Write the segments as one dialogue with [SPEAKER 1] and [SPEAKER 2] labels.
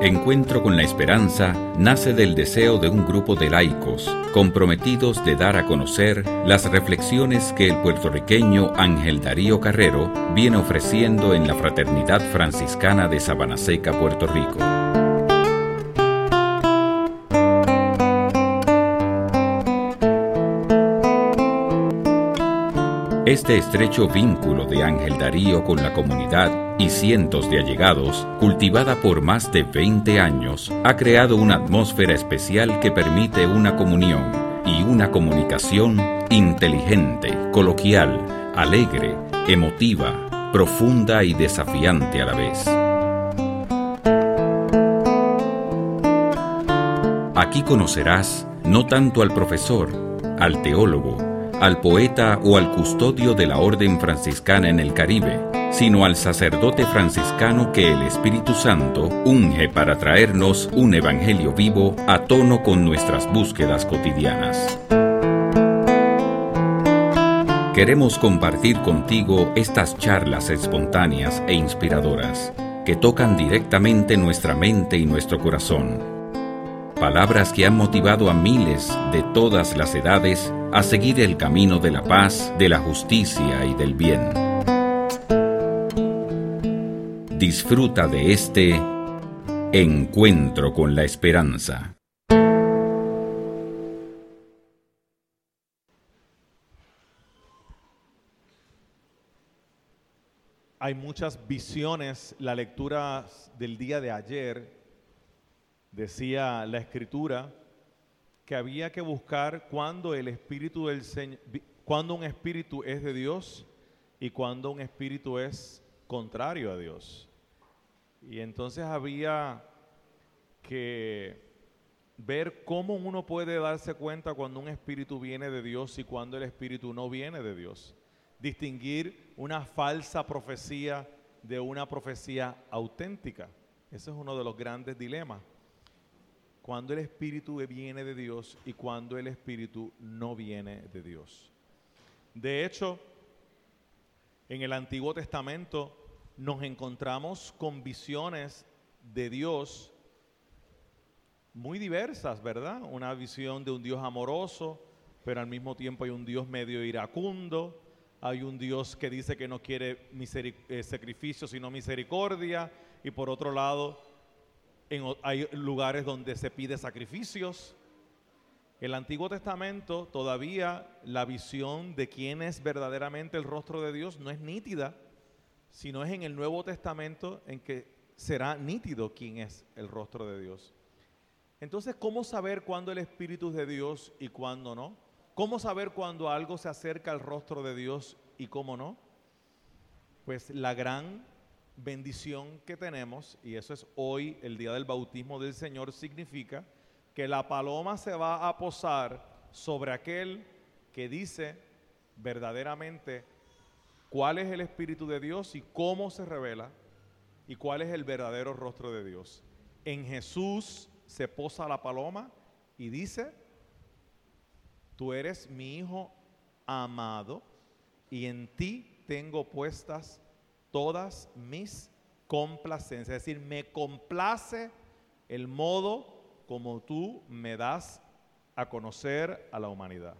[SPEAKER 1] Encuentro con la Esperanza nace del deseo de un grupo de laicos comprometidos de dar a conocer las reflexiones que el puertorriqueño Ángel Darío Carrero viene ofreciendo en la Fraternidad Franciscana de Sabanaseca, Puerto Rico. Este estrecho vínculo de Ángel Darío con la comunidad y cientos de allegados, cultivada por más de 20 años, ha creado una atmósfera especial que permite una comunión y una comunicación inteligente, coloquial, alegre, emotiva, profunda y desafiante a la vez. Aquí conocerás no tanto al profesor, al teólogo, al poeta o al custodio de la Orden Franciscana en el Caribe, sino al sacerdote franciscano que el Espíritu Santo unge para traernos un evangelio vivo a tono con nuestras búsquedas cotidianas. Queremos compartir contigo estas charlas espontáneas e inspiradoras que tocan directamente nuestra mente y nuestro corazón. Palabras que han motivado a miles de todas las edades a seguir el camino de la paz, de la justicia y del bien. Disfruta de este Encuentro con la Esperanza.
[SPEAKER 2] Hay muchas visiones. La lectura del día de ayer decía la Escritura que había que buscar cuándo el Espíritu del Señor, cuándo un espíritu es de Dios y cuándo un espíritu es contrario a Dios. Y entonces había que ver cómo uno puede darse cuenta cuando un espíritu viene de Dios y cuando el espíritu no viene de Dios. Distinguir una falsa profecía de una profecía auténtica. Ese es uno de los grandes dilemas. Cuando el Espíritu viene de Dios y cuando el Espíritu no viene de Dios. De hecho, en el Antiguo Testamento nos encontramos con visiones de Dios muy diversas, ¿verdad? Una visión de un Dios amoroso, pero al mismo tiempo hay un Dios medio iracundo. Hay un Dios que dice que no quiere sacrificio, sino misericordia. Y por otro lado, hay lugares donde se pide sacrificios. El Antiguo Testamento todavía la visión de quién es verdaderamente el rostro de Dios no es nítida, sino es en el Nuevo Testamento en que será nítido quién es el rostro de Dios. Entonces, ¿cómo saber cuándo el Espíritu es de Dios y cuándo no? ¿Cómo saber cuándo algo se acerca al rostro de Dios y cómo no? Pues la gran bendición que tenemos, y eso es hoy, el día del bautismo del Señor, significa que la paloma se va a posar sobre aquel que dice verdaderamente cuál es el Espíritu de Dios y cómo se revela y cuál es el verdadero rostro de Dios. En Jesús se posa la paloma y dice: tú eres mi Hijo amado y en ti tengo puestas todas mis complacencias. Es decir, me complace el modo como tú me das a conocer a la humanidad.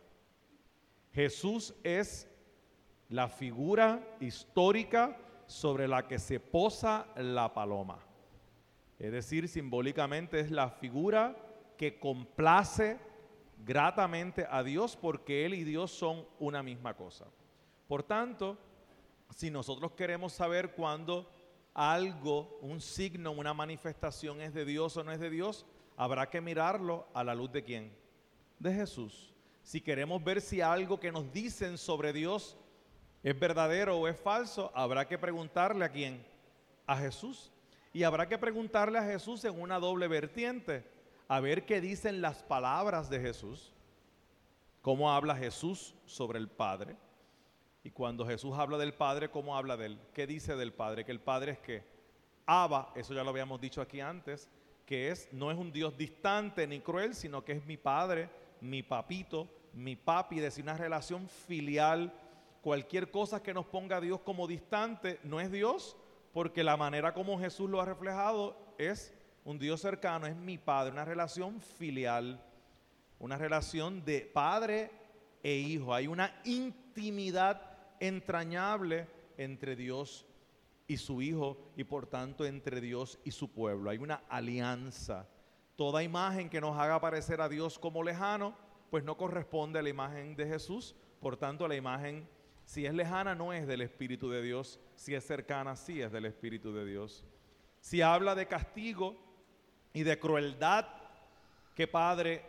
[SPEAKER 2] Jesús es la figura histórica sobre la que se posa la paloma. Es decir, simbólicamente es la figura que complace gratamente a Dios, porque Él y Dios son una misma cosa. Por tanto, si nosotros queremos saber cuándo algo, un signo, una manifestación es de Dios o no es de Dios, habrá que mirarlo a la luz de ¿quién? De Jesús. Si queremos ver si algo que nos dicen sobre Dios es verdadero o es falso, habrá que preguntarle ¿a quién? A Jesús. Y habrá que preguntarle a Jesús en una doble vertiente, a ver qué dicen las palabras de Jesús, cómo habla Jesús sobre el Padre. Y cuando Jesús habla del Padre, ¿cómo habla de Él? ¿Qué dice del Padre? Que el Padre es que Abba, eso ya lo habíamos dicho aquí antes, que no es un Dios distante ni cruel, sino que es mi Padre, mi papito, mi papi, es decir, una relación filial. Cualquier cosa que nos ponga a Dios como distante no es Dios, porque la manera como Jesús lo ha reflejado es Un Dios cercano es mi Padre, una relación filial, una relación de padre e hijo. Hay una intimidad entrañable entre Dios y su Hijo y por tanto entre Dios y su pueblo. Hay una alianza. Toda imagen que nos haga parecer a Dios como lejano, pues no corresponde a la imagen de Jesús. Por tanto, la imagen, si es lejana, no es del Espíritu de Dios. Si es cercana, sí es del Espíritu de Dios. Si habla de castigo y de crueldad, ¿qué padre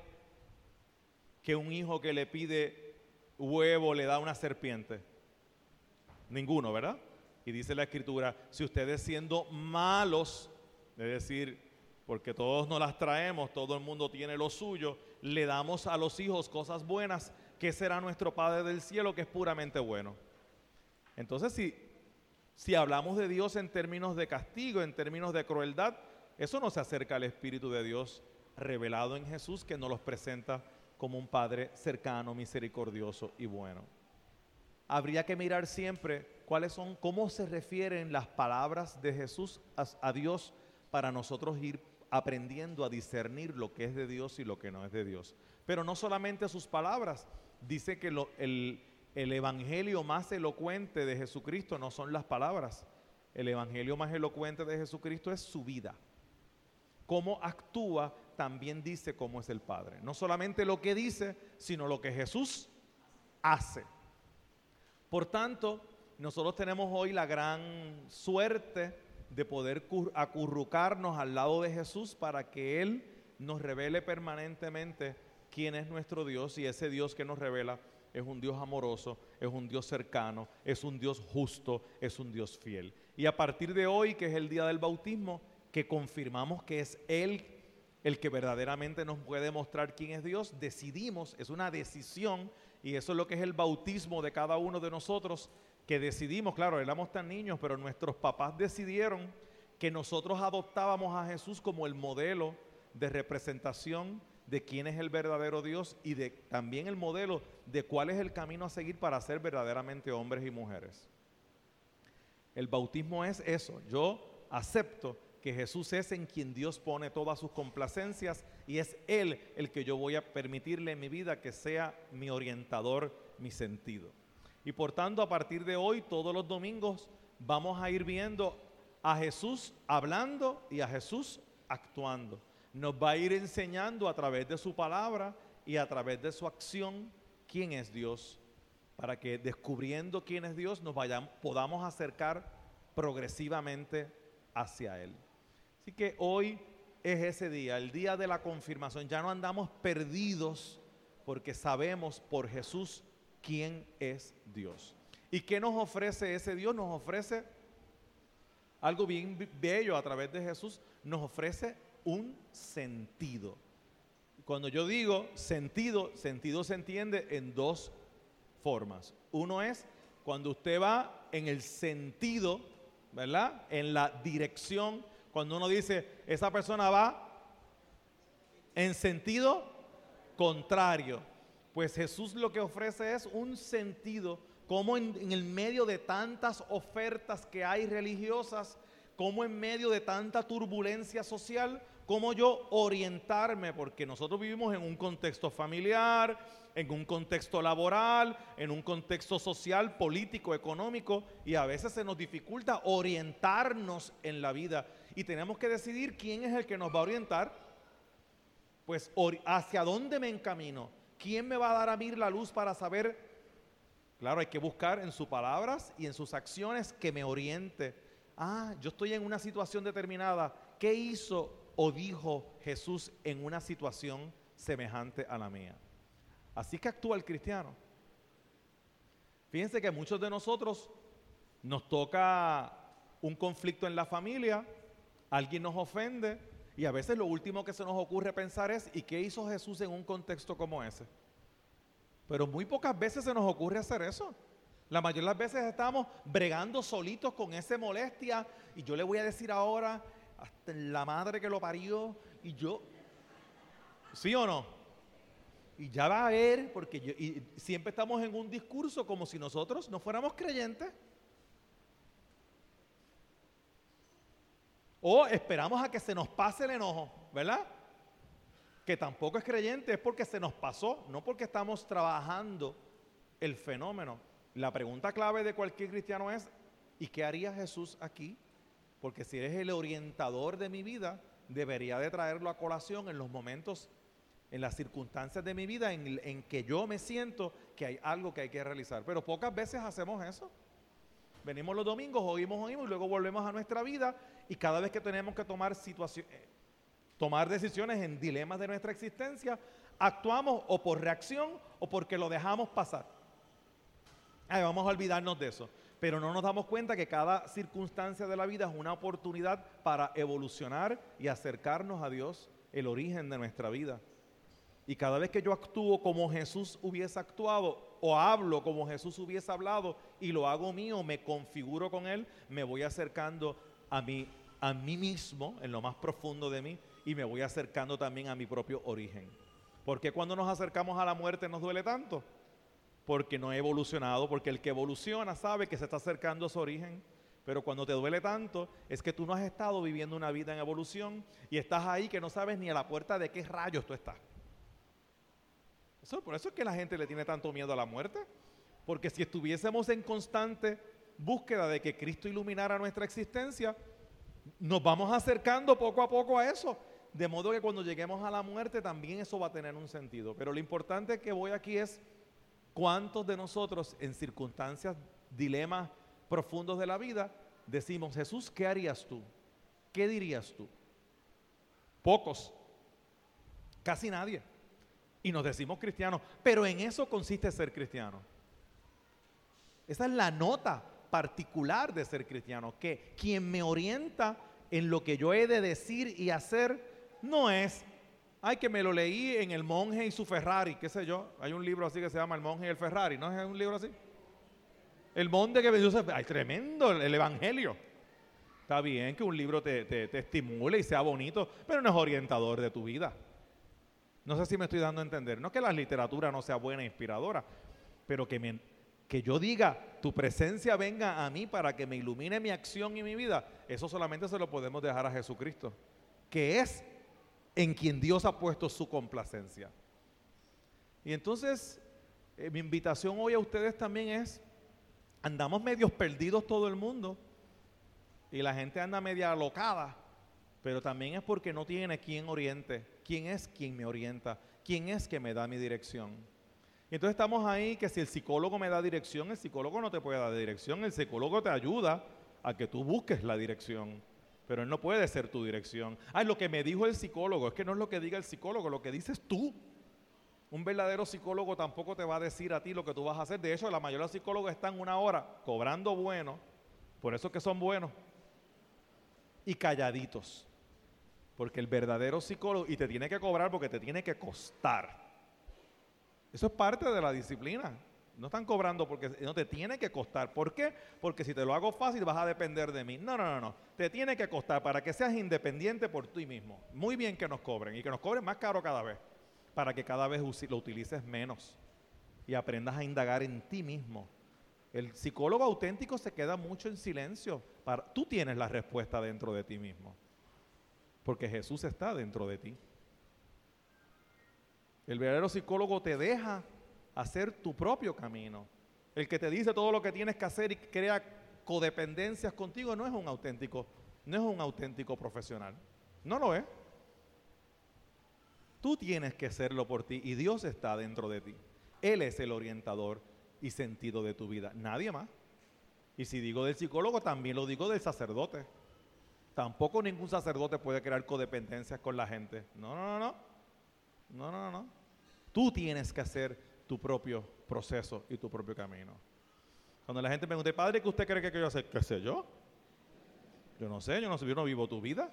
[SPEAKER 2] que un hijo que le pide huevo le da una serpiente? Ninguno, ¿verdad? Y dice la Escritura, si ustedes siendo malos, es decir, porque todos nos las traemos, todo el mundo tiene lo suyo, le damos a los hijos cosas buenas, ¿qué será nuestro Padre del cielo que es puramente bueno? Entonces, si hablamos de Dios en términos de castigo, en términos de crueldad, eso no se acerca al Espíritu de Dios revelado en Jesús, que nos los presenta como un Padre cercano, misericordioso y bueno. Habría que mirar siempre cómo se refieren las palabras de Jesús a Dios para nosotros ir aprendiendo a discernir lo que es de Dios y lo que no es de Dios. Pero no solamente sus palabras, dice que el evangelio más elocuente de Jesucristo no son las palabras. El evangelio más elocuente de Jesucristo es su vida. Cómo actúa también dice cómo es el Padre. No solamente lo que dice, sino lo que Jesús hace. Por tanto, nosotros tenemos hoy la gran suerte de poder acurrucarnos al lado de Jesús para que Él nos revele permanentemente quién es nuestro Dios, y ese Dios que nos revela es un Dios amoroso, es un Dios cercano, es un Dios justo, es un Dios fiel. Y a partir de hoy, que es el día del bautismo, que confirmamos que es Él el que verdaderamente nos puede mostrar quién es Dios, decidimos, es una decisión, y eso es lo que es el bautismo de cada uno de nosotros, que decidimos, claro, éramos tan niños, pero nuestros papás decidieron que nosotros adoptábamos a Jesús como el modelo de representación de quién es el verdadero Dios y también el modelo de cuál es el camino a seguir para ser verdaderamente hombres y mujeres. El bautismo es eso, yo acepto que Jesús es en quien Dios pone todas sus complacencias y es Él el que yo voy a permitirle en mi vida que sea mi orientador, mi sentido. Y por tanto, a partir de hoy, todos los domingos, vamos a ir viendo a Jesús hablando y a Jesús actuando. Nos va a ir enseñando a través de su palabra y a través de su acción quién es Dios, para que descubriendo quién es Dios podamos acercar progresivamente hacia Él. Así que hoy es ese día, el día de la confirmación. Ya no andamos perdidos porque sabemos por Jesús quién es Dios. ¿Y qué nos ofrece ese Dios? Nos ofrece algo bien bello a través de Jesús. Nos ofrece un sentido. Cuando yo digo sentido se entiende en dos formas. Uno es cuando usted va en el sentido, ¿verdad? En la dirección. Cuando uno dice, esa persona va en sentido contrario. Pues Jesús lo que ofrece es un sentido, como en el medio de tantas ofertas que hay religiosas, como en medio de tanta turbulencia social, como yo orientarme, porque nosotros vivimos en un contexto familiar, en un contexto laboral, en un contexto social, político, económico, y a veces se nos dificulta orientarnos en la vida y tenemos que decidir quién es el que nos va a orientar, pues hacia dónde me encamino, quién me va a dar a mí la luz para saber. Claro, hay que buscar en sus palabras y en sus acciones que me oriente. Yo estoy en una situación determinada, ¿qué hizo o dijo Jesús en una situación semejante a la mía? Así que actúa el cristiano. Fíjense que muchos de nosotros nos toca un conflicto en la familia, alguien nos ofende y a veces lo último que se nos ocurre pensar es ¿y qué hizo Jesús en un contexto como ese? Pero muy pocas veces se nos ocurre hacer eso. La mayoría de las veces estamos bregando solitos con esa molestia y yo le voy a decir ahora hasta la madre que lo parió y yo, ¿sí o no? Y ya va a ver, porque y siempre estamos en un discurso como si nosotros no fuéramos creyentes. O esperamos a que se nos pase el enojo, ¿verdad? Que tampoco es creyente, es porque se nos pasó, no porque estamos trabajando el fenómeno. La pregunta clave de cualquier cristiano es, ¿y qué haría Jesús aquí? Porque si eres el orientador de mi vida, debería de traerlo a colación en los momentos, en las circunstancias de mi vida en que yo me siento que hay algo que hay que realizar. Pero pocas veces hacemos eso. Venimos los domingos, oímos y luego volvemos a nuestra vida, y cada vez que tenemos que tomar decisiones en dilemas de nuestra existencia, actuamos o por reacción o porque lo dejamos pasar. Ay, vamos a olvidarnos de eso. Pero no nos damos cuenta que cada circunstancia de la vida es una oportunidad para evolucionar y acercarnos a Dios, el origen de nuestra vida. Y cada vez que yo actúo como Jesús hubiese actuado, o hablo como Jesús hubiese hablado, y lo hago mío, me configuro con Él, me voy acercando a mí mismo, en lo más profundo de mí, y me voy acercando también a mi propio origen. ¿Por qué cuando nos acercamos a la muerte nos duele tanto? Porque no he evolucionado, porque el que evoluciona sabe que se está acercando a su origen. Pero cuando te duele tanto, es que tú no has estado viviendo una vida en evolución, y estás ahí que no sabes ni a la puerta de qué rayos tú estás. Por eso es que la gente le tiene tanto miedo a la muerte, porque si estuviésemos en constante búsqueda de que Cristo iluminara nuestra existencia, nos vamos acercando poco a poco a eso, de modo que cuando lleguemos a la muerte también eso va a tener un sentido. Pero lo importante que voy aquí es cuántos de nosotros en circunstancias, dilemas profundos de la vida, decimos: Jesús, ¿qué harías tú? ¿Qué dirías tú? Pocos, casi nadie. Y nos decimos cristianos, pero en eso consiste ser cristiano. Esa es la nota particular de ser cristiano, que quien me orienta en lo que yo he de decir y hacer no es, ay, que me lo leí en El monje y su Ferrari, qué sé yo. Hay un libro así que se llama El monje y el Ferrari, ¿no es un libro así? El monje que me dice, ay, tremendo, el evangelio. Está bien que un libro te estimule y sea bonito, pero no es orientador de tu vida. No sé si me estoy dando a entender. No es que la literatura no sea buena e inspiradora, pero que yo diga, tu presencia venga a mí para que me ilumine mi acción y mi vida, eso solamente se lo podemos dejar a Jesucristo, que es en quien Dios ha puesto su complacencia. Y entonces, mi invitación hoy a ustedes también es, andamos medios perdidos todo el mundo, y la gente anda media alocada, pero también es porque no tiene quien oriente. ¿Quién es quien me orienta? ¿Quién es que me da mi dirección? Y entonces estamos ahí que si el psicólogo me da dirección, el psicólogo no te puede dar dirección, el psicólogo te ayuda a que tú busques la dirección, pero él no puede ser tu dirección. Lo que me dijo el psicólogo, es que no es lo que diga el psicólogo, lo que dices tú. Un verdadero psicólogo tampoco te va a decir a ti lo que tú vas a hacer. De hecho, la mayoría de los psicólogos están 1 hora cobrando bueno, por eso es que son buenos, y calladitos. Porque el verdadero psicólogo, y te tiene que cobrar porque te tiene que costar. Eso es parte de la disciplina. No están cobrando porque no te tiene que costar. ¿Por qué? Porque si te lo hago fácil vas a depender de mí. No. Te tiene que costar para que seas independiente por ti mismo. Muy bien que nos cobren, y que nos cobren más caro cada vez, para que cada vez lo utilices menos y aprendas a indagar en ti mismo. El psicólogo auténtico se queda mucho en silencio. Tú tienes la respuesta dentro de ti mismo, porque Jesús está dentro de ti. El verdadero psicólogo te deja hacer tu propio camino. El que te dice todo lo que tienes que hacer y crea codependencias contigo no es un auténtico profesional. No lo es. Tú tienes que hacerlo por ti, y Dios está dentro de ti. Él es el orientador y sentido de tu vida, nadie más. Y si digo del psicólogo, también lo digo del sacerdote. Tampoco ningún sacerdote puede crear codependencias con la gente. No. Tú tienes que hacer tu propio proceso y tu propio camino. Cuando la gente me pregunta, padre, ¿qué usted cree que yo hacer? ¿Qué sé yo? Yo no sé, yo no vivo tu vida.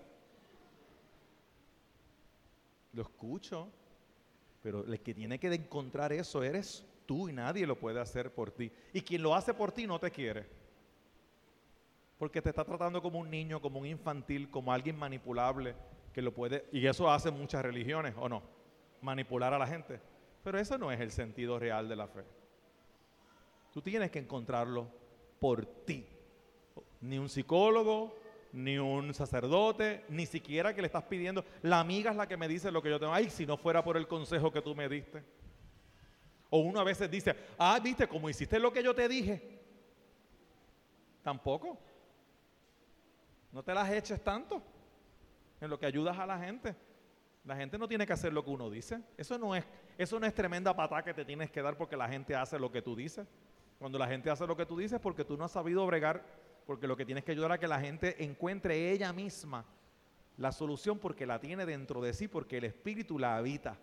[SPEAKER 2] Lo escucho, pero el que tiene que encontrar eso eres tú, y nadie lo puede hacer por ti. Y quien lo hace por ti no te quiere, porque te está tratando como un niño, como un infantil, como alguien manipulable que lo puede, y eso hace muchas religiones, ¿o no? Manipular a la gente. Pero ese no es el sentido real de la fe. Tú tienes que encontrarlo por ti. Ni un psicólogo, ni un sacerdote, ni siquiera que le estás pidiendo. La amiga es la que me dice lo que yo tengo. Ay, si no fuera por el consejo que tú me diste. O uno a veces dice, viste, como hiciste lo que yo te dije. Tampoco. No te las eches tanto en lo que ayudas a la gente. La gente no tiene que hacer lo que uno dice. Eso no es tremenda patada que te tienes que dar porque la gente hace lo que tú dices. Cuando la gente hace lo que tú dices, porque tú no has sabido bregar, porque lo que tienes que ayudar a que la gente encuentre ella misma la solución, porque la tiene dentro de sí, porque el Espíritu la habita.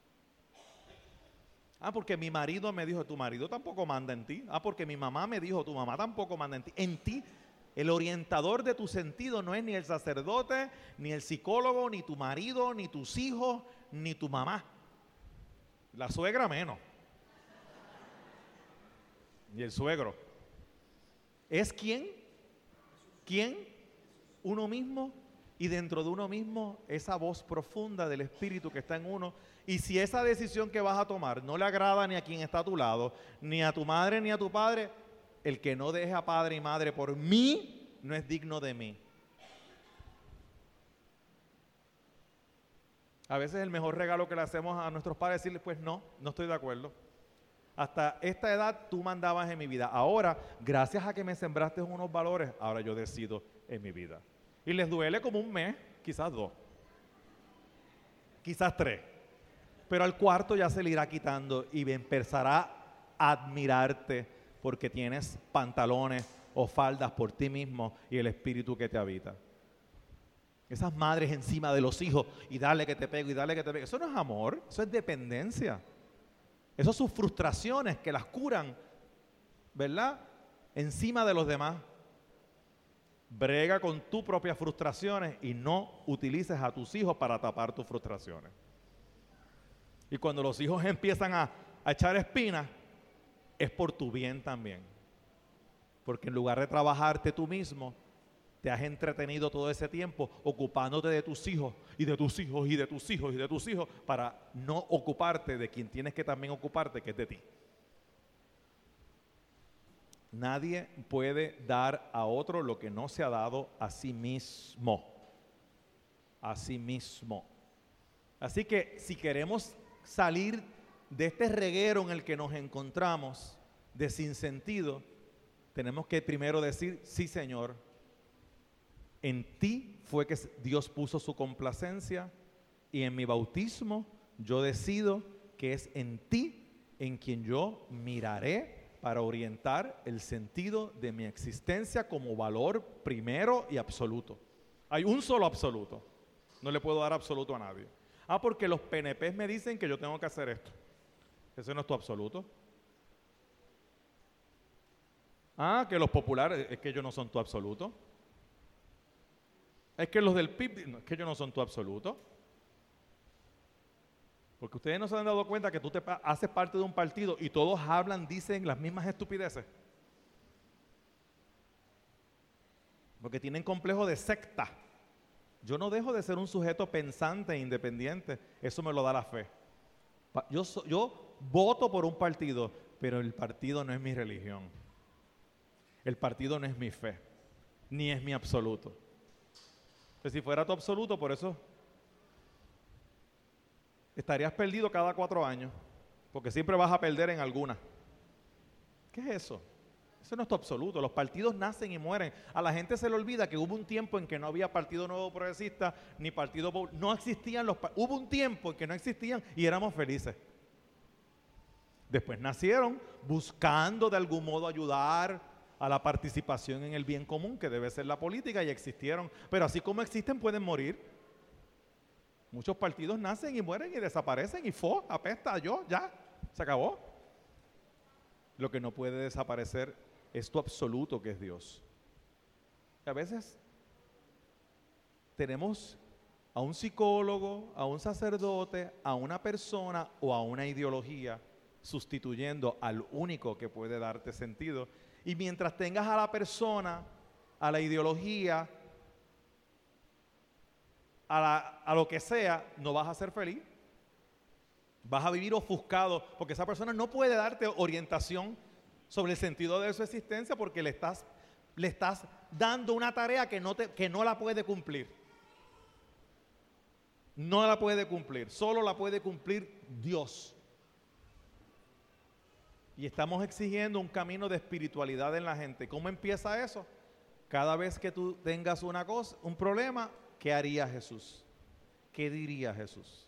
[SPEAKER 2] Porque mi marido me dijo, tu marido tampoco manda en ti. Porque mi mamá me dijo, tu mamá tampoco manda en ti. En ti, el orientador de tu sentido no es ni el sacerdote, ni el psicólogo, ni tu marido, ni tus hijos, ni tu mamá. La suegra menos. Y el suegro. ¿Es quién? ¿Quién? Uno mismo. Y dentro de uno mismo, esa voz profunda del Espíritu que está en uno. Y si esa decisión que vas a tomar no le agrada ni a quien está a tu lado, ni a tu madre ni a tu padre, el que no deje a padre y madre por mí, no es digno de mí. A veces el mejor regalo que le hacemos a nuestros padres es decirles, pues no estoy de acuerdo. Hasta esta edad tú mandabas en mi vida. Ahora, gracias a que me sembraste unos valores, ahora yo decido en mi vida. Y les duele como un mes, quizás 2, quizás 3. Pero al cuarto ya se le irá quitando y empezará a admirarte porque tienes pantalones o faldas por ti mismo y el Espíritu que te habita. Esas madres encima de los hijos y dale que te pego y dale que te pego. Eso no es amor, eso es dependencia. Esas son sus frustraciones que las curan, ¿verdad? Encima de los demás. Brega con tus propias frustraciones y no utilices a tus hijos para tapar tus frustraciones. Y cuando los hijos empiezan a echar espinas, es por tu bien también. Porque en lugar de trabajarte tú mismo, te has entretenido todo ese tiempo ocupándote de tus hijos y de tus hijos y de tus hijos y de tus hijos para no ocuparte de quien tienes que también ocuparte, que es de ti. Nadie puede dar a otro lo que no se ha dado a sí mismo. A sí mismo. Así que si queremos salir de este reguero en el que nos encontramos de sinsentido, tenemos que primero decir, sí, Señor, en ti fue que Dios puso su complacencia y en mi bautismo yo decido que es en ti en quien yo miraré para orientar el sentido de mi existencia como valor primero y absoluto. Hay un solo absoluto. No le puedo dar absoluto a nadie. Porque los PNPs me dicen que yo tengo que hacer esto. Ese no es tu absoluto. Que los populares, es que ellos no son tu absoluto. Es que los del PIB, es que ellos no son tu absoluto. Porque ustedes no se han dado cuenta que tú te haces parte de un partido y todos hablan, dicen las mismas estupideces. Porque tienen complejo de secta. Yo no dejo de ser un sujeto pensante e independiente. Eso me lo da la fe. Yo voto por un partido, pero el partido no es mi religión. El partido no es mi fe, ni es mi absoluto. Pues si fuera tu absoluto, por eso estarías perdido cada 4 años, porque siempre vas a perder en alguna. ¿Qué es eso? Eso no es tu absoluto. Los partidos nacen y mueren. A la gente se le olvida que hubo un tiempo en que no había Partido Nuevo Progresista ni Partido Popular. No existían hubo un tiempo en que no existían y éramos felices. Después nacieron buscando de algún modo ayudar a la participación en el bien común, que debe ser la política, y existieron. Pero así como existen, pueden morir. Muchos partidos nacen y mueren y desaparecen y apesta, ya, se acabó. Lo que no puede desaparecer es tu absoluto, que es Dios. A veces tenemos a un psicólogo, a un sacerdote, a una persona o a una ideología sustituyendo al único que puede darte sentido. Y mientras tengas a la persona, a la ideología, a lo que sea, no vas a ser feliz. Vas a vivir ofuscado porque esa persona no puede darte orientación sobre el sentido de su existencia porque le le estás dando una tarea que no la puede cumplir. No la puede cumplir, solo la puede cumplir Dios. Y estamos exigiendo un camino de espiritualidad en la gente. ¿Cómo empieza eso? Cada vez que tú tengas una cosa, un problema, ¿qué haría Jesús? ¿Qué diría Jesús?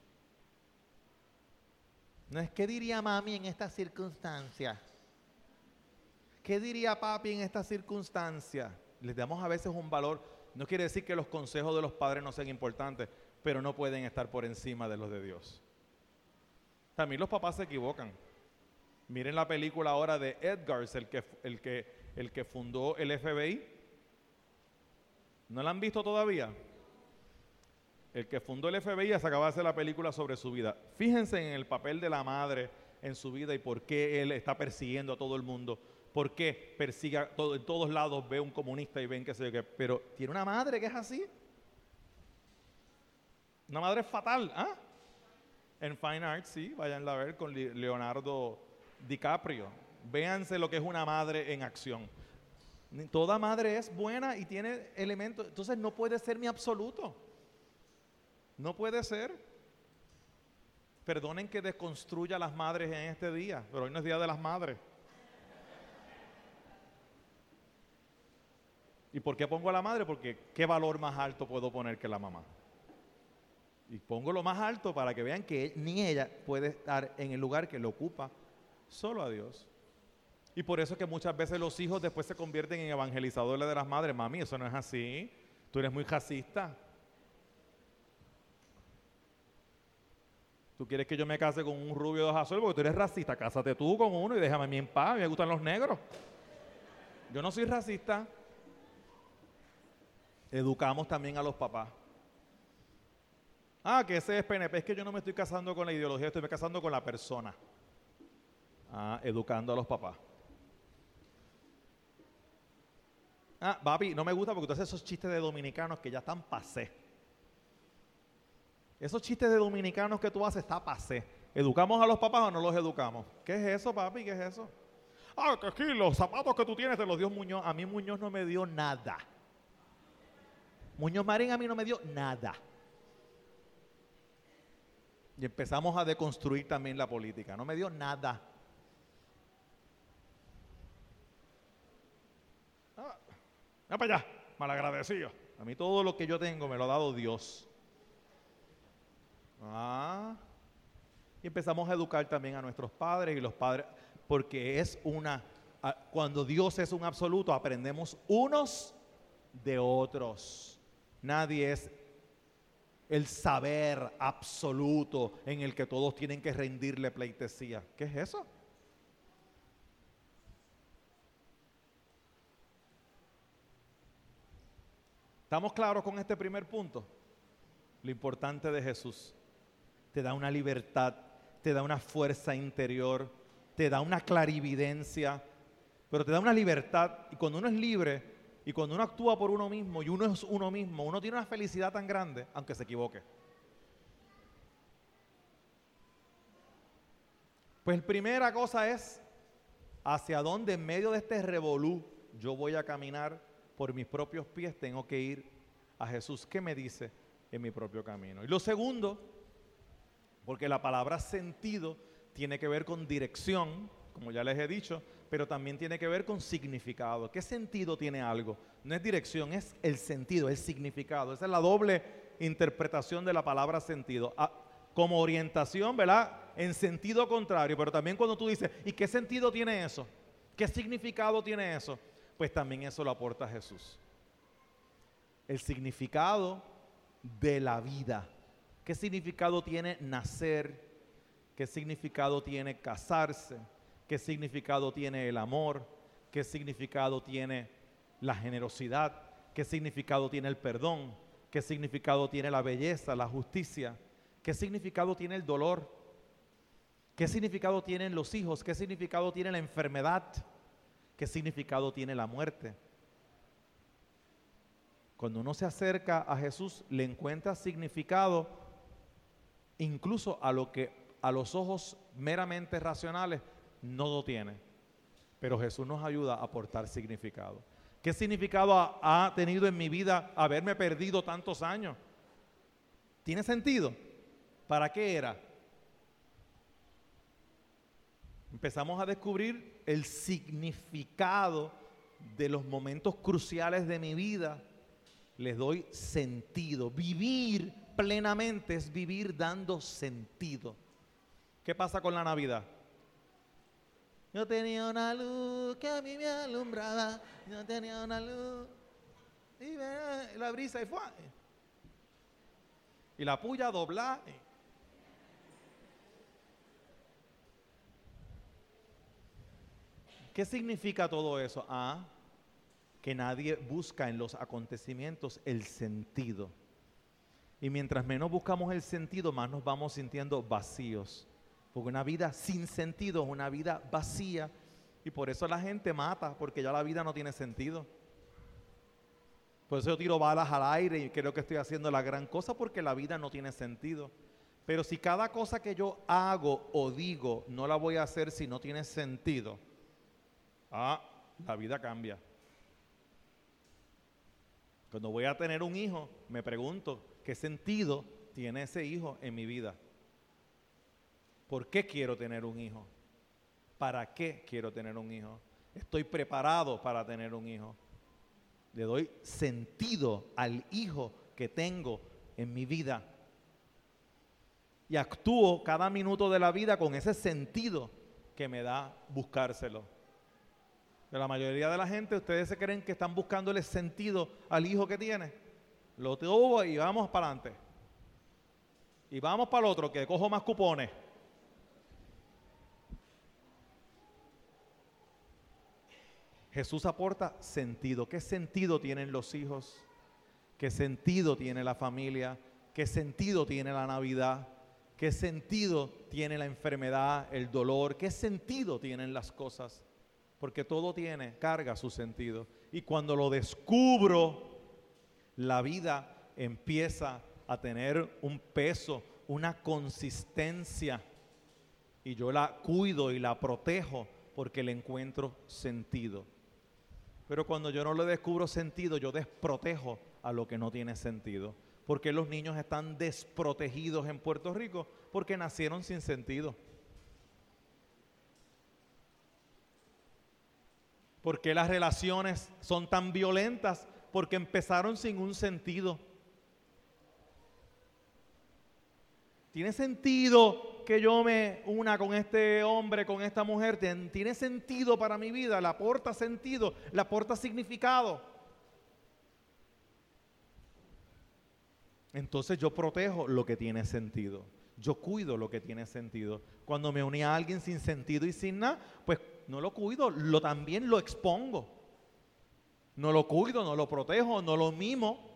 [SPEAKER 2] No es ¿qué diría mami en esta circunstancia? ¿Qué diría papi en esta circunstancia? Les damos a veces un valor. No quiere decir que los consejos de los padres no sean importantes, pero no pueden estar por encima de los de Dios. También los papás se equivocan. Miren la película ahora de Edgars, el que fundó el FBI. ¿No la han visto todavía? El que fundó el FBI se acaba de hacer la película sobre su vida. Fíjense en el papel de la madre en su vida y por qué él está persiguiendo a todo el mundo. ¿Por qué persigue en todos lados? Ve un comunista y ven que sé yo qué. Pero tiene una madre que es así. Una madre fatal, ¿ah? En Fine Arts, sí, váyanla a ver con Leonardo DiCaprio. Véanse lo que es una madre en acción. Toda madre es buena y tiene elementos. Entonces no puede ser mi absoluto. No puede ser. Perdonen que desconstruya a las madres en este día, pero hoy no es Día de las Madres. ¿Y por qué pongo a la madre? Porque ¿qué valor más alto puedo poner que la mamá? Y pongo lo más alto para que vean que ni ella puede estar en el lugar que le ocupa solo a Dios. Y por eso es que muchas veces los hijos después se convierten en evangelizadores de las madres. Mami, eso no es así. Tú eres muy racista. ¿Tú quieres que yo me case con un rubio de ojos azules? Porque tú eres racista. Cásate tú con uno y déjame a mí en paz. Me gustan los negros. Yo no soy racista. Educamos también a los papás. Ah, que ese es PNP. Es que yo no me estoy casando con la ideología, estoy casando con la persona. Ah, educando a los papás. Ah, papi, no me gusta porque tú haces esos chistes de dominicanos que ya están pasé. Esos chistes de dominicanos que tú haces está pasé. ¿Educamos a los papás o no los educamos? ¿Qué es eso, papi? ¿Qué es eso? Ah, que aquí los zapatos que tú tienes te los dio Muñoz. A mí Muñoz no me dio nada. Muñoz Marín a mí no me dio nada. Y empezamos a deconstruir también la política. No me dio nada. Va para allá, malagradecido. A mí todo lo que yo tengo me lo ha dado Dios. Y empezamos a educar también a nuestros padres y los padres, porque cuando Dios es un absoluto, aprendemos unos de otros. Nadie es el saber absoluto en el que todos tienen que rendirle pleitesía. ¿Qué es eso? ¿Estamos claros con este primer punto? Lo importante de Jesús. Te da una libertad, te da una fuerza interior, te da una clarividencia, pero te da una libertad. Y cuando uno es libre y cuando uno actúa por uno mismo y uno es uno mismo, uno tiene una felicidad tan grande, aunque se equivoque. Pues primera cosa es hacia dónde en medio de este revolú yo voy a caminar por mis propios pies. Tengo que ir a Jesús. ¿Qué me dice en mi propio camino? Y lo segundo, porque la palabra sentido tiene que ver con dirección, como ya les he dicho, pero también tiene que ver con significado. ¿Qué sentido tiene algo? No es dirección, es el sentido, el significado. Esa es la doble interpretación de la palabra sentido. Como orientación, ¿verdad? En sentido contrario, pero también cuando tú dices, ¿y qué sentido tiene eso? ¿Qué significado tiene eso? Pues también eso lo aporta Jesús. El significado de la vida. ¿Qué significado tiene nacer? ¿Qué significado tiene casarse? ¿Qué significado tiene el amor? ¿Qué significado tiene la generosidad? ¿Qué significado tiene el perdón? ¿Qué significado tiene la belleza, la justicia? ¿Qué significado tiene el dolor? ¿Qué significado tienen los hijos? ¿Qué significado tiene la enfermedad? ¿Qué significado tiene la muerte? Cuando uno se acerca a Jesús, le encuentra significado incluso a lo que a los ojos meramente racionales no lo tiene. Pero Jesús nos ayuda a aportar significado. ¿Qué significado ha tenido en mi vida haberme perdido tantos años? ¿Tiene sentido? ¿Para qué era? Empezamos a descubrir el significado de los momentos cruciales de mi vida. Les doy sentido. Vivir plenamente es vivir dando sentido. ¿Qué pasa con la Navidad? Yo tenía una luz que a mí me alumbraba. Yo tenía una luz. Y la brisa y fue. Y la puya doblada. ¿Qué significa todo eso? Que nadie busca en los acontecimientos el sentido. Y mientras menos buscamos el sentido, más nos vamos sintiendo vacíos. Porque una vida sin sentido es una vida vacía. Y por eso la gente mata, porque ya la vida no tiene sentido. Por eso yo tiro balas al aire y creo que estoy haciendo la gran cosa, porque la vida no tiene sentido. Pero si cada cosa que yo hago o digo no la voy a hacer si no tiene sentido, la vida cambia. Cuando voy a tener un hijo, me pregunto, ¿qué sentido tiene ese hijo en mi vida? ¿Por qué quiero tener un hijo? ¿Para qué quiero tener un hijo? ¿Estoy preparado para tener un hijo? Le doy sentido al hijo que tengo en mi vida. Y actúo cada minuto de la vida con ese sentido que me da buscárselo. De la mayoría de la gente, ustedes se creen que están buscándole sentido al hijo que tiene. Lo tuvo y vamos para adelante. Y vamos para el otro, que cojo más cupones. Jesús aporta sentido. ¿Qué sentido tienen los hijos? ¿Qué sentido tiene la familia? ¿Qué sentido tiene la Navidad? ¿Qué sentido tiene la enfermedad, el dolor? ¿Qué sentido tienen las cosas? Porque todo carga su sentido. Y cuando lo descubro, la vida empieza a tener un peso, una consistencia. Y yo la cuido y la protejo porque le encuentro sentido. Pero cuando yo no le descubro sentido, yo desprotejo a lo que no tiene sentido. ¿Por qué los niños están desprotegidos en Puerto Rico? Porque nacieron sin sentido. ¿Por qué las relaciones son tan violentas? Porque empezaron sin un sentido. ¿Tiene sentido que yo me una con este hombre, con esta mujer? ¿Tiene sentido para mi vida? ¿Le aporta sentido? ¿Le aporta significado? Entonces yo protejo lo que tiene sentido. Yo cuido lo que tiene sentido. Cuando me uní a alguien sin sentido y sin nada, pues no lo cuido, también lo expongo. No lo cuido, no lo protejo, no lo mimo.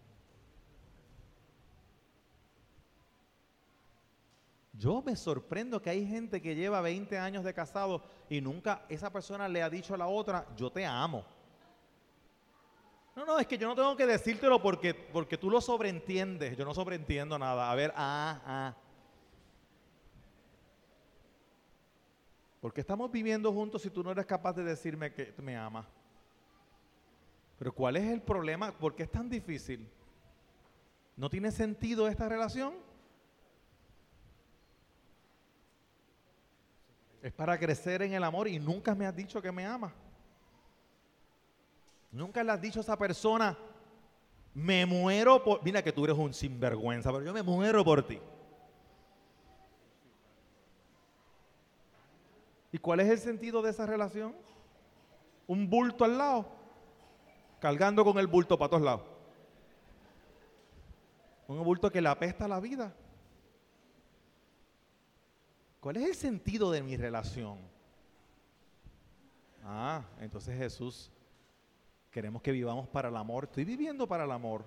[SPEAKER 2] Yo me sorprendo que hay gente que lleva 20 años de casado y nunca esa persona le ha dicho a la otra, yo te amo. No, es que yo no tengo que decírtelo porque tú lo sobreentiendes. Yo no sobreentiendo nada. A ver, ¿Por qué estamos viviendo juntos si tú no eres capaz de decirme que me amas? Pero ¿cuál es el problema? ¿Por qué es tan difícil? ¿No tiene sentido esta relación? Es para crecer en el amor y nunca me has dicho que me amas. Nunca le has dicho a esa persona, me muero por... Mira que tú eres un sinvergüenza, pero yo me muero por ti. ¿Y cuál es el sentido de esa relación? Un bulto al lado, cargando con el bulto para todos lados. Un bulto que le apesta la vida. ¿Cuál es el sentido de mi relación? Entonces Jesús, queremos que vivamos para el amor. Estoy viviendo para el amor.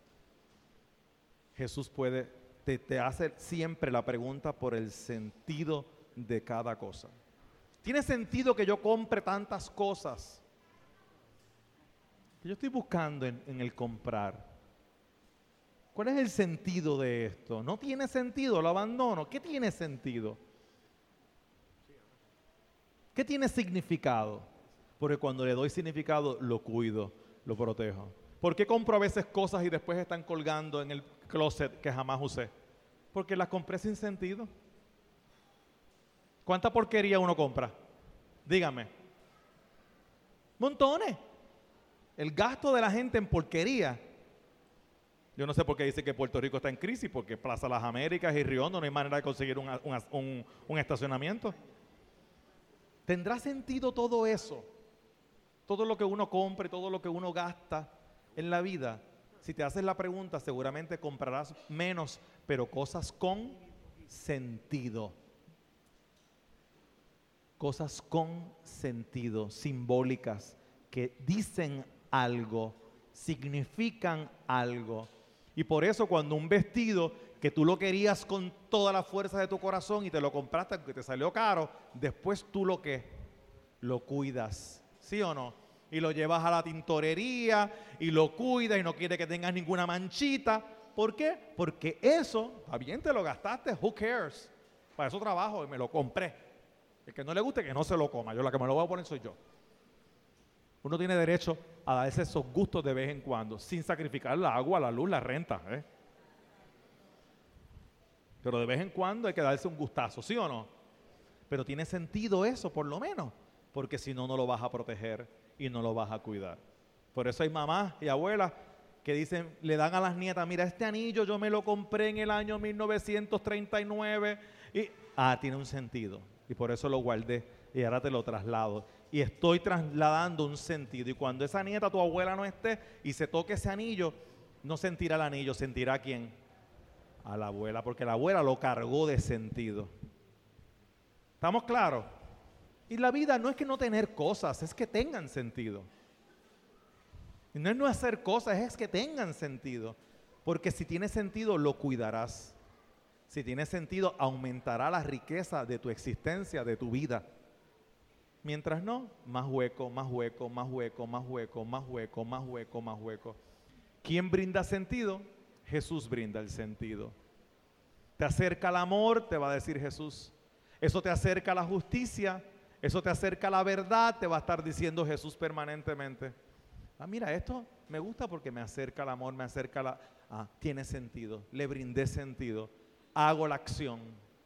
[SPEAKER 2] Jesús te hace siempre la pregunta por el sentido de cada cosa. ¿Tiene sentido que yo compre tantas cosas? Que yo estoy buscando en el comprar. ¿Cuál es el sentido de esto? ¿No tiene sentido? ¿Lo abandono? ¿Qué tiene sentido? ¿Qué tiene significado? Porque cuando le doy significado, lo cuido, lo protejo. ¿Por qué compro a veces cosas y después están colgando en el closet que jamás usé? Porque las compré sin sentido. ¿Cuánta porquería uno compra? Dígame. Montones. El gasto de la gente en porquería. Yo no sé por qué dice que Puerto Rico está en crisis, porque Plaza Las Américas y Río Hondo no hay manera de conseguir un estacionamiento. ¿Tendrá sentido todo eso? Todo lo que uno compra y todo lo que uno gasta en la vida. Si te haces la pregunta, seguramente comprarás menos, pero cosas con sentido. Cosas con sentido, simbólicas, que dicen algo, significan algo. Y por eso cuando un vestido que tú lo querías con toda la fuerza de tu corazón y te lo compraste aunque te salió caro, después tú lo cuidas, ¿sí o no? Y lo llevas a la tintorería y lo cuidas y no quiere que tengas ninguna manchita. ¿Por qué? Porque eso, está bien, te lo gastaste, who cares? Para eso trabajo y me lo compré. El que no le guste, que no se lo coma. Yo la que me lo voy a poner soy yo. Uno tiene derecho a darse esos gustos de vez en cuando, sin sacrificar el agua, la luz, la renta. Pero de vez en cuando hay que darse un gustazo, ¿sí o no? Pero tiene sentido eso, por lo menos, porque si no, no lo vas a proteger y no lo vas a cuidar. Por eso hay mamás y abuelas que dicen, le dan a las nietas, mira, este anillo yo me lo compré en el año 1939 y tiene un sentido. Y por eso lo guardé y ahora te lo traslado. Y estoy trasladando un sentido. Y cuando esa nieta, tu abuela, no esté y se toque ese anillo, no sentirá el anillo, sentirá ¿a quién? A la abuela, porque la abuela lo cargó de sentido. ¿Estamos claros? Y la vida no es que no tener cosas, es que tengan sentido. Y no es no hacer cosas, es que tengan sentido. Porque si tiene sentido, lo cuidarás. Si tiene sentido, aumentará la riqueza de tu existencia, de tu vida. Mientras no, más hueco, más hueco, más hueco, más hueco, más hueco, más hueco, más hueco. ¿Quién brinda sentido? Jesús brinda el sentido. Te acerca al amor, te va a decir Jesús. Eso te acerca a la justicia, eso te acerca a la verdad, te va a estar diciendo Jesús permanentemente. Mira, esto me gusta porque me acerca al amor, me acerca a la... tiene sentido, le brindé sentido. Hago la acción.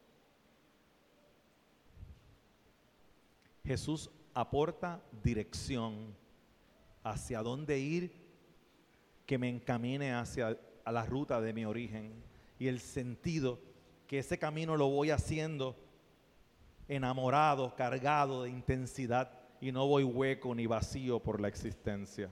[SPEAKER 2] Jesús aporta dirección hacia dónde ir, que me encamine hacia a la ruta de mi origen, y el sentido que ese camino lo voy haciendo enamorado, cargado de intensidad, y no voy hueco ni vacío por la existencia.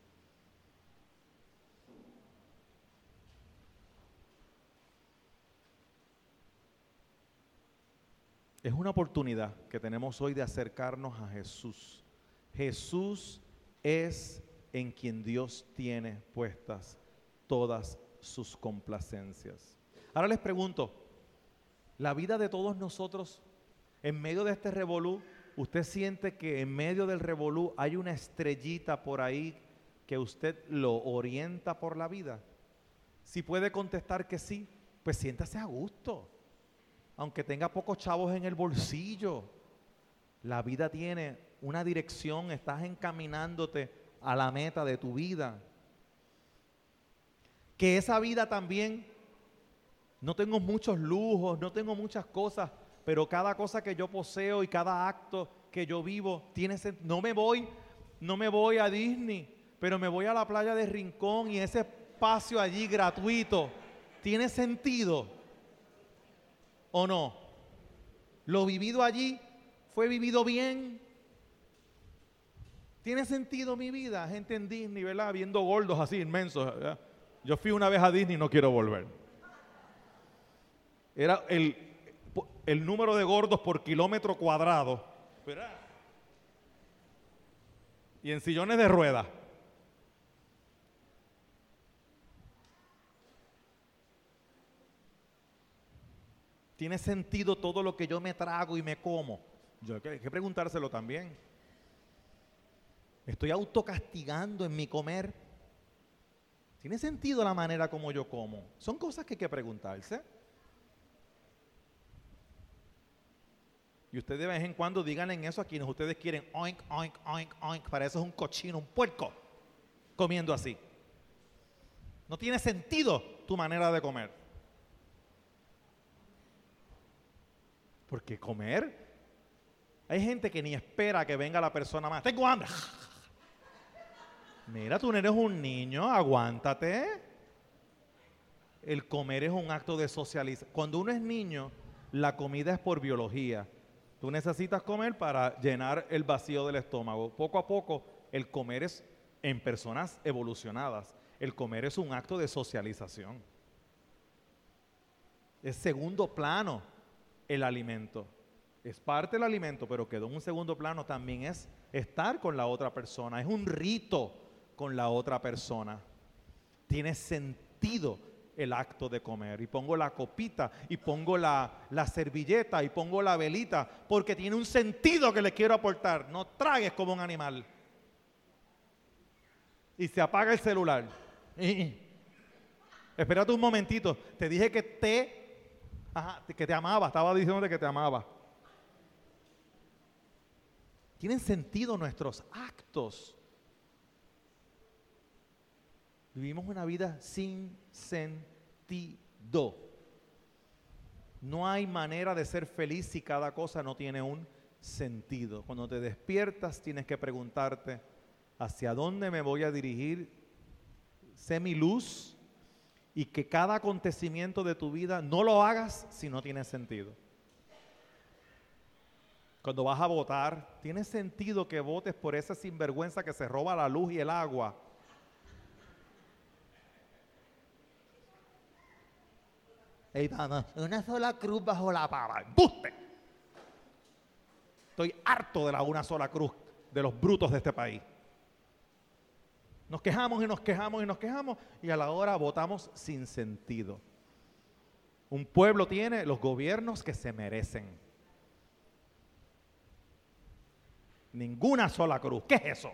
[SPEAKER 2] Es una oportunidad que tenemos hoy de acercarnos a Jesús. Jesús es en quien Dios tiene puestas todas sus complacencias. Ahora les pregunto, la vida de todos nosotros, en medio de este revolú, ¿usted siente que en medio del revolú hay una estrellita por ahí que usted lo orienta por la vida? Si puede contestar que sí, pues siéntase a gusto. Aunque tenga pocos chavos en el bolsillo, la vida tiene una dirección, estás encaminándote a la meta de tu vida. Que esa vida también, no tengo muchos lujos, no tengo muchas cosas, pero cada cosa que yo poseo y cada acto que yo vivo tiene sentido. No me voy a Disney, pero me voy a la playa de Rincón y ese espacio allí gratuito tiene sentido. ¿O no? Lo vivido allí fue vivido bien. ¿Tiene sentido mi vida? Gente en Disney, ¿verdad? Viendo gordos así inmensos, ¿verdad? Yo fui una vez a Disney y no quiero volver. Era el número de gordos por kilómetro cuadrado, ¿verdad? Y en sillones de ruedas. ¿Tiene sentido todo lo que yo me trago y me como? Hay que preguntárselo también. ¿Estoy autocastigando en mi comer? ¿Tiene sentido la manera como yo como? Son cosas que hay que preguntarse. Y ustedes de vez en cuando díganle eso a quienes ustedes quieren, oink, oink, oink, oink. Para eso es un cochino, un puerco, comiendo así. No tiene sentido tu manera de comer. Porque comer, hay gente que ni espera que venga la persona más. Tengo hambre. Mira, tú no eres un niño, aguántate. El comer es un acto de socialización. Cuando uno es niño, la comida es por biología. Tú necesitas comer para llenar el vacío del estómago. Poco a poco, el comer es, en personas evolucionadas, el comer es un acto de socialización. Es segundo plano el alimento. Es parte del alimento, pero quedó en un segundo plano. También es estar con la otra persona. Es un rito con la otra persona. Tiene sentido el acto de comer. Y pongo la copita, y pongo la servilleta, y pongo la velita, porque tiene un sentido que le quiero aportar. No tragues como un animal. Y se apaga el celular. Espérate un momentito. Te dije que te amaba. Estaba diciéndote que te amaba. Tienen sentido nuestros actos. Vivimos una vida sin sentido. No hay manera de ser feliz si cada cosa no tiene un sentido. Cuando te despiertas tienes que preguntarte, ¿hacia dónde me voy a dirigir? Sé mi luz, y que cada acontecimiento de tu vida no lo hagas si no tiene sentido. Cuando vas a votar, ¿tiene sentido que votes por ese sinvergüenza que se roba la luz y el agua? Ey, vamos, una sola cruz bajo la pava. ¡Embuste! Estoy harto de la una sola cruz de los brutos de este país. Nos quejamos y nos quejamos y nos quejamos, y a la hora votamos sin sentido. Un pueblo tiene los gobiernos que se merecen. Ninguna sola cruz. ¿Qué es eso?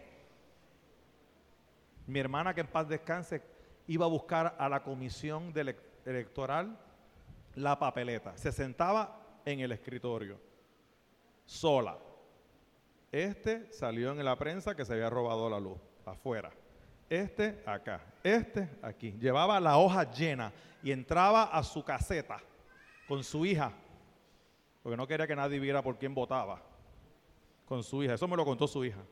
[SPEAKER 2] Mi hermana, que en paz descanse, iba a buscar a la comisión electoral la papeleta. Se sentaba en el escritorio, sola. Salió en la prensa que se había robado la luz, afuera. Acá, aquí. Llevaba la hoja llena y entraba a su caseta con su hija, porque no quería que nadie viera por quién votaba. Con su hija, eso me lo contó su hija.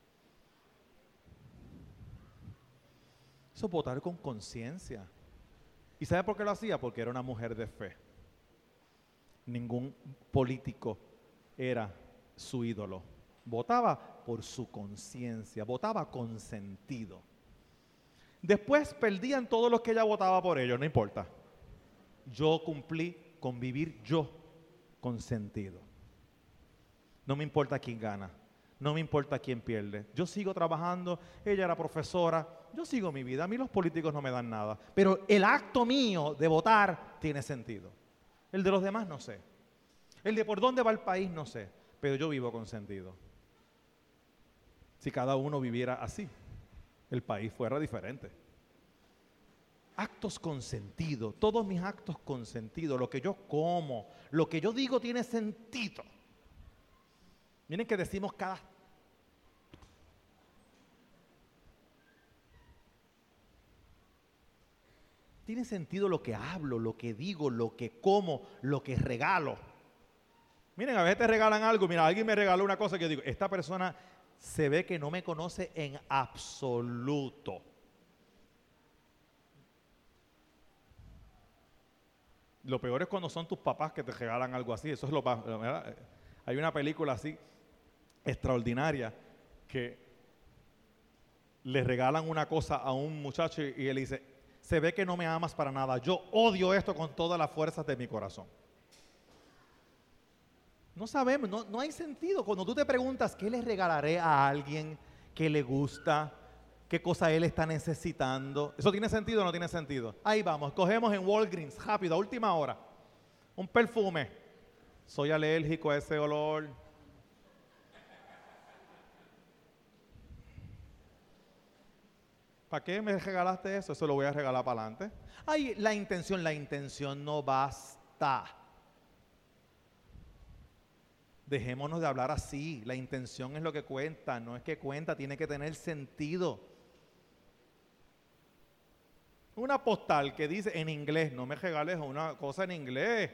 [SPEAKER 2] Eso es votar con conciencia. ¿Y sabe por qué lo hacía? Porque era una mujer de fe. Ningún político era su ídolo. Votaba por su conciencia, votaba con sentido. Después perdían todos los que ella votaba por ellos, no importa. Yo cumplí con vivir yo con sentido. No me importa quién gana, no me importa quién pierde. Yo sigo trabajando, ella era profesora, yo sigo mi vida. A mí los políticos no me dan nada, pero el acto mío de votar tiene sentido. El de los demás no sé. El de por dónde va el país no sé, pero yo vivo con sentido. Si cada uno viviera así, el país fuera diferente. Actos con sentido, todos mis actos con sentido, lo que yo como, lo que yo digo tiene sentido. Miren que decimos tiene sentido lo que hablo, lo que digo, lo que como, lo que regalo. Miren, a veces te regalan algo. Mira, alguien me regaló una cosa que yo digo, esta persona se ve que no me conoce en absoluto. Lo peor es cuando son tus papás que te regalan algo así. Eso es lo más, ¿verdad? Hay una película así extraordinaria que le regalan una cosa a un muchacho y él dice, se ve que no me amas para nada. Yo odio esto con todas las fuerzas de mi corazón. No sabemos, no hay sentido. Cuando tú te preguntas, ¿qué le regalaré a alguien que le gusta? ¿Qué cosa él está necesitando? ¿Eso tiene sentido o no tiene sentido? Ahí vamos, cogemos en Walgreens, rápido, a última hora. Un perfume. Soy alérgico a ese olor. ¿Para qué me regalaste eso? Eso lo voy a regalar para adelante. Ay, la intención no basta. Dejémonos de hablar así. La intención es lo que cuenta, no es que cuenta, tiene que tener sentido. Una postal que dice en inglés, no me regales una cosa en inglés.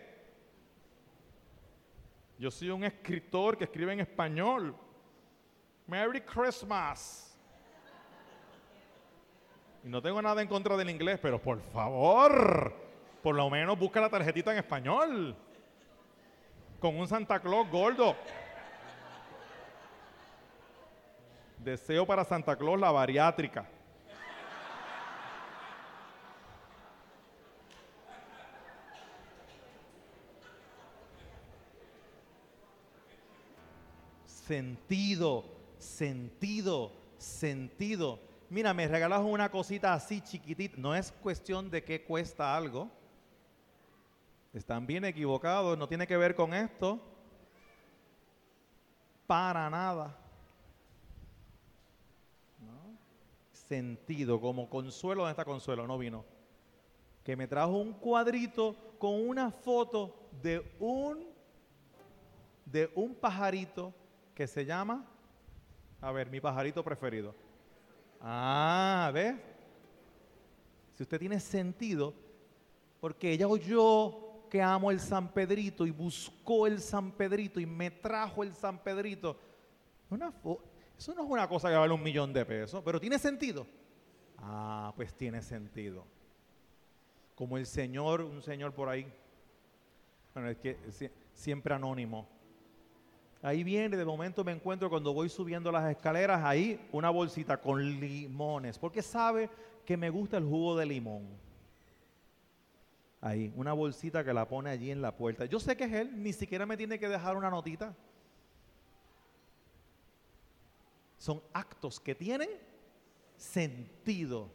[SPEAKER 2] Yo soy un escritor que escribe en español. Merry Christmas. Y no tengo nada en contra del inglés, pero por favor, por lo menos busca la tarjetita en español. Con un Santa Claus gordo. Deseo para Santa Claus la bariátrica. Sentido, sentido, sentido. Mira, me regalas una cosita así chiquitita. No es cuestión de qué cuesta algo. Están bien equivocados, no tiene que ver con esto. Para nada. ¿No? Sentido, como Consuelo, ¿dónde está Consuelo? No vino. Que me trajo un cuadrito con una foto de un pajarito que se llama, a ver, mi pajarito preferido. Ah, ¿ves? Si usted tiene sentido, porque ella oyó que amo el San Pedrito y buscó el San Pedrito y me trajo el San Pedrito. Eso no es una cosa que vale $1,000,000, pero ¿tiene sentido? Ah, pues tiene sentido. Como el Señor, un señor por ahí, bueno, es que siempre anónimo. Ahí viene, de momento me encuentro cuando voy subiendo las escaleras, ahí una bolsita con limones, porque sabe que me gusta el jugo de limón. Ahí, una bolsita que la pone allí en la puerta. Yo sé que es él, ni siquiera me tiene que dejar una notita. Son actos que tienen sentido.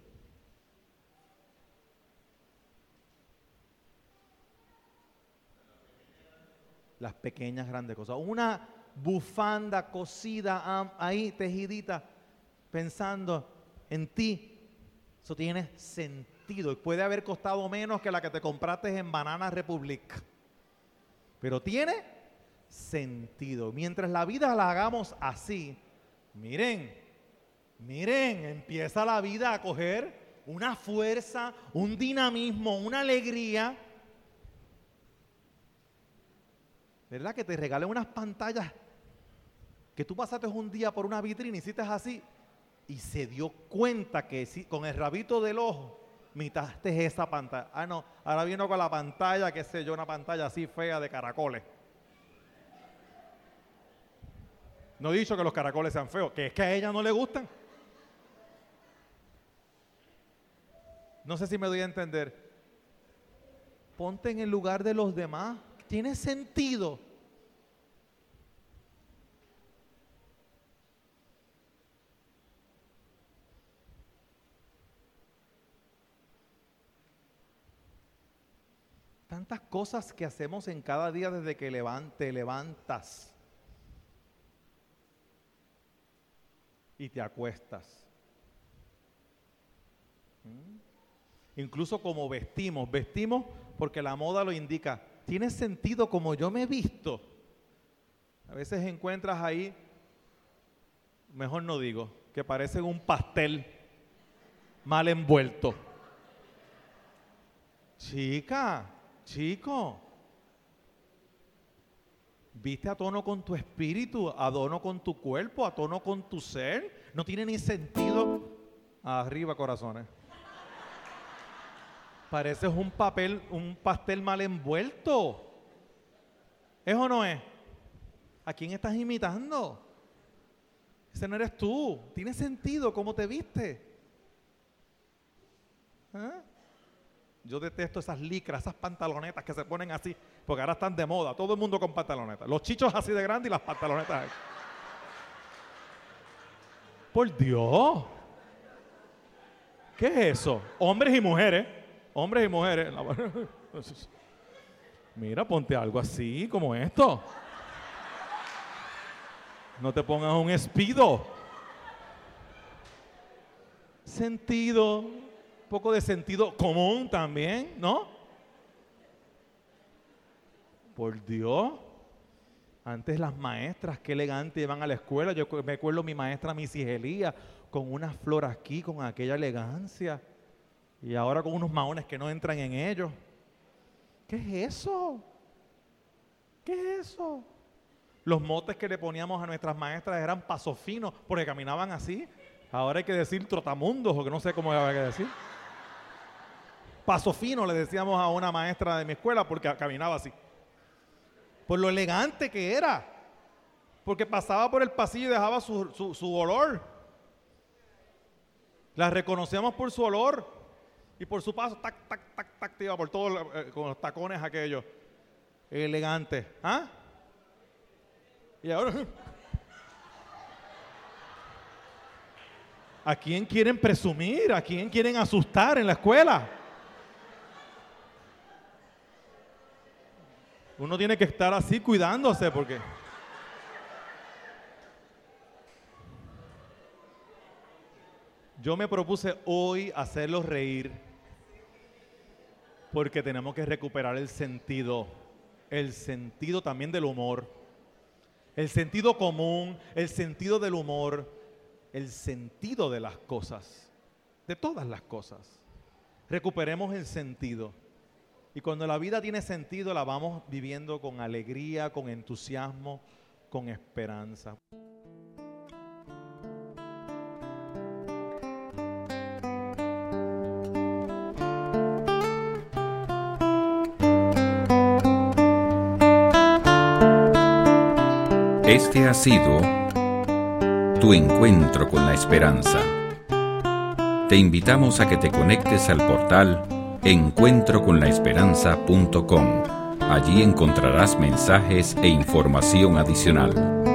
[SPEAKER 2] Las pequeñas, grandes cosas. Una bufanda cosida ahí, tejidita, pensando en ti. Eso tiene sentido. Y puede haber costado menos que la que te compraste en Banana Republic. Pero tiene sentido. Mientras la vida la hagamos así, miren, empieza la vida a coger una fuerza, un dinamismo, una alegría. ¿Verdad? Que te regalen unas pantallas que tú pasaste un día por una vitrina y hiciste así y se dio cuenta que sí, con el rabito del ojo mitaste esa pantalla. Ah, no, ahora vino con la pantalla, qué sé yo, una pantalla así fea de caracoles. No he dicho que los caracoles sean feos, que es que a ella no le gustan. No sé si me doy a entender. Ponte en el lugar de los demás. Tiene sentido. Tantas cosas que hacemos en cada día desde que te levantas y te acuestas. Incluso como vestimos porque la moda lo indica. Tiene sentido como yo me he visto. A veces encuentras ahí, mejor no digo, que parecen un pastel mal envuelto. Chico, viste a tono con tu espíritu, a tono con tu cuerpo, a tono con tu ser. No tiene ni sentido. Arriba, corazones. Pareces un pastel mal envuelto. ¿Es o no es? ¿A quién estás imitando? Ese no eres tú. Tiene sentido cómo te viste. ¿Ah? Yo detesto esas licras, esas pantalonetas que se ponen así, porque ahora están de moda. Todo el mundo con pantalonetas. Los chichos así de grandes y las pantalonetas. Por Dios. ¿Qué es eso? Hombres y mujeres. Hombres y mujeres. Mira, ponte algo así como esto. No te pongas un espido. Sentido, un poco de sentido común también, ¿no? Por Dios. Antes las maestras, qué elegante iban a la escuela. Yo me acuerdo mi maestra Missy Elía, con una flor aquí, con aquella elegancia. Y ahora con unos maones que no entran en ellos. ¿Qué es eso? ¿Qué es eso? Los motes que le poníamos a nuestras maestras eran paso finos, porque caminaban así. Ahora hay que decir trotamundos, o que no sé cómo hay que decir. Paso fino le decíamos a una maestra de mi escuela, porque caminaba así. Por lo elegante que era. Porque pasaba por el pasillo y dejaba su olor. La reconocíamos por su olor y por su paso, tac, tac, tac, tac, te iba por todo con los tacones aquellos. Elegante. ¿Ah? Y ahora, ¿a quién quieren presumir? ¿A quién quieren asustar en la escuela? Uno tiene que estar así cuidándose porque... Yo me propuse hoy hacerlos reír porque tenemos que recuperar el sentido también del humor, el sentido común, el sentido del humor, el sentido de las cosas, de todas las cosas. Recuperemos el sentido. Y cuando la vida tiene sentido, la vamos viviendo con alegría, con entusiasmo, con esperanza.
[SPEAKER 1] Este ha sido tu encuentro con la esperanza. Te invitamos a que te conectes al portal encuentroconlaesperanza.com. Allí encontrarás mensajes e información adicional.